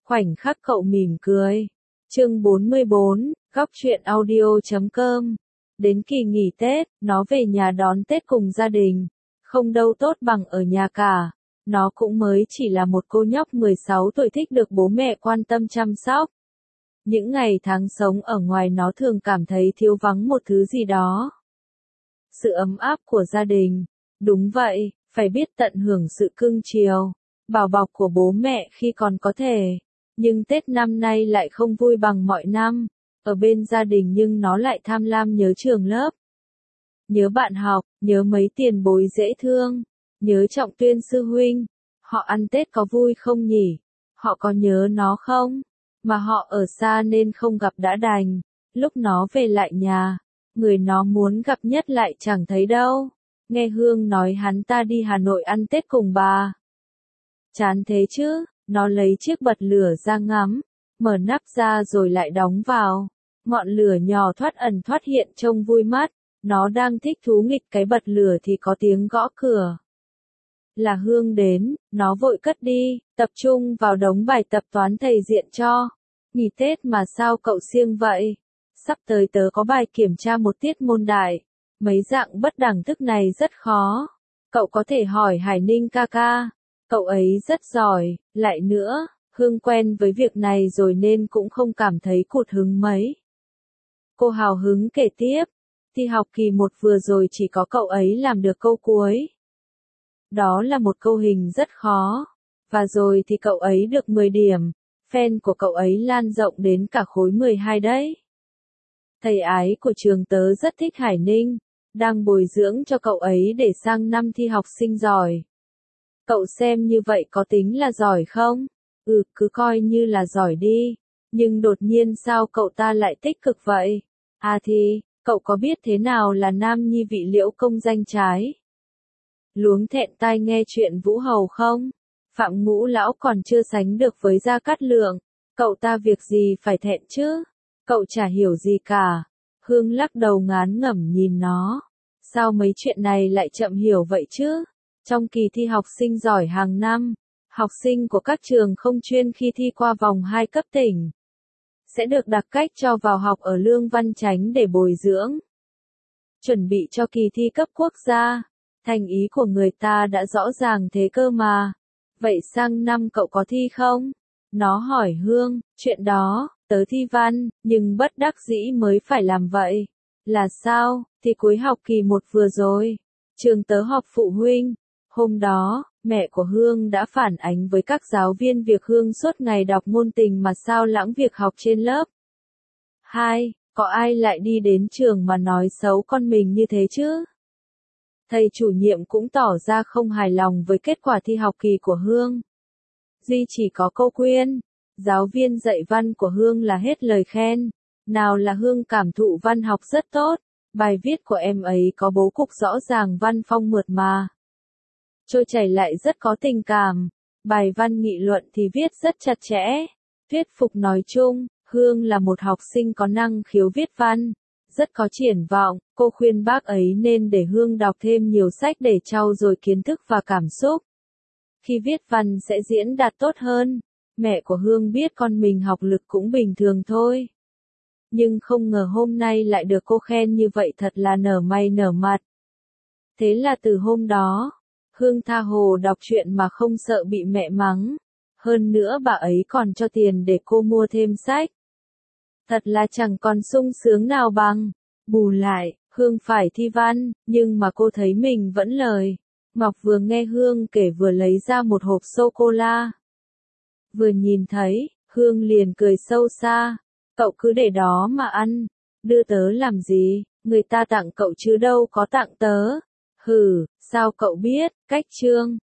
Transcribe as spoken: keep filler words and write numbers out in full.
Khoảnh khắc cậu mỉm cười. Chương bốn mươi bốn, góc truyện audio chấm com. Đến kỳ nghỉ Tết, nó về nhà đón Tết cùng gia đình. Không đâu tốt bằng ở nhà cả. Nó cũng mới chỉ là một cô nhóc mười sáu tuổi thích được bố mẹ quan tâm chăm sóc. Những ngày tháng sống ở ngoài nó thường cảm thấy thiếu vắng một thứ gì đó. Sự ấm áp của gia đình. Đúng vậy, phải biết tận hưởng sự cưng chiều, bảo bọc của bố mẹ khi còn có thể. Nhưng Tết năm nay lại không vui bằng mọi năm. Ở bên gia đình nhưng nó lại tham lam nhớ trường lớp. Nhớ bạn học, nhớ mấy tiền bối dễ thương, nhớ Trọng Tuyên sư huynh. Họ ăn Tết có vui không nhỉ? Họ có nhớ nó không? Mà họ ở xa nên không gặp đã đành. Lúc nó về lại nhà, người nó muốn gặp nhất lại chẳng thấy đâu. Nghe Hương nói hắn ta đi Hà Nội ăn Tết cùng bà. Chán thế chứ, nó lấy chiếc bật lửa ra ngắm, mở nắp ra rồi lại đóng vào. Ngọn lửa nhỏ thoát ẩn thoát hiện trông vui mắt. Nó đang thích thú nghịch cái bật lửa thì có tiếng gõ cửa. Là Hương đến, nó vội cất đi, tập trung vào đống bài tập toán thầy diện cho. Nghỉ Tết mà sao cậu siêng vậy? Sắp tới tớ có bài kiểm tra một tiết môn đại. Mấy dạng bất đẳng thức này rất khó. Cậu có thể hỏi Hải Ninh ca ca. Cậu ấy rất giỏi, lại nữa, Hương quen với việc này rồi nên cũng không cảm thấy cụt hứng mấy. Cô hào hứng kể tiếp. Thi học kỳ một vừa rồi chỉ có cậu ấy làm được câu cuối. Đó là một câu hình rất khó. Và rồi thì cậu ấy được mười điểm. Fan của cậu ấy lan rộng đến cả khối mười hai đấy. Thầy ái của trường tớ rất thích Hải Ninh. Đang bồi dưỡng cho cậu ấy để sang năm thi học sinh giỏi. Cậu xem như vậy có tính là giỏi không? Ừ, cứ coi như là giỏi đi. Nhưng đột nhiên sao cậu ta lại tích cực vậy? À thì, cậu có biết thế nào là nam nhi vị liễu công danh trái? Luống thẹn tai nghe chuyện Vũ Hầu không? Phạm Ngũ lão còn chưa sánh được với Gia Cát Lượng. Cậu ta việc gì phải thẹn chứ? Cậu chả hiểu gì cả. Hương lắc đầu ngán ngẩm nhìn nó. Sao mấy chuyện này lại chậm hiểu vậy chứ? Trong kỳ thi học sinh giỏi hàng năm, học sinh của các trường không chuyên khi thi qua vòng hai cấp tỉnh sẽ được đặc cách cho vào học ở Lương Văn Chánh để bồi dưỡng. Chuẩn bị cho kỳ thi cấp quốc gia. Thành ý của người ta đã rõ ràng thế cơ mà. Vậy sang năm cậu có thi không? Nó hỏi Hương, chuyện đó, tớ thi văn, nhưng bất đắc dĩ mới phải làm vậy. Là sao? Thì cuối học kỳ một vừa rồi, trường tớ họp phụ huynh. Hôm đó, mẹ của Hương đã phản ánh với các giáo viên việc Hương suốt ngày đọc môn tình mà sao lãng việc học trên lớp. Hai, có ai lại đi đến trường mà nói xấu con mình như thế chứ? Thầy chủ nhiệm cũng tỏ ra không hài lòng với kết quả thi học kỳ của Hương. Duy chỉ có cô Quyên, giáo viên dạy văn của Hương là hết lời khen. Nào là Hương cảm thụ văn học rất tốt, bài viết của em ấy có bố cục rõ ràng văn phong mượt mà. Trôi chảy lại rất có tình cảm, bài văn nghị luận thì viết rất chặt chẽ, thuyết phục nói chung, Hương là một học sinh có năng khiếu viết văn, rất có triển vọng, cô khuyên bác ấy nên để Hương đọc thêm nhiều sách để trau dồi kiến thức và cảm xúc. Khi viết văn sẽ diễn đạt tốt hơn, mẹ của Hương biết con mình học lực cũng bình thường thôi. Nhưng không ngờ hôm nay lại được cô khen như vậy thật là nở mày nở mặt. Thế là từ hôm đó, Hương tha hồ đọc truyện mà không sợ bị mẹ mắng. Hơn nữa bà ấy còn cho tiền để cô mua thêm sách. Thật là chẳng còn sung sướng nào bằng. Bù lại, Hương phải thi văn, nhưng mà cô thấy mình vẫn lời. Ngọc vừa nghe Hương kể vừa lấy ra một hộp sô-cô-la. Vừa nhìn thấy, Hương liền cười sâu xa. Cậu cứ để đó mà ăn. Đưa tớ làm gì, người ta tặng cậu chứ đâu có tặng tớ. Hừ, sao cậu biết, cách chương.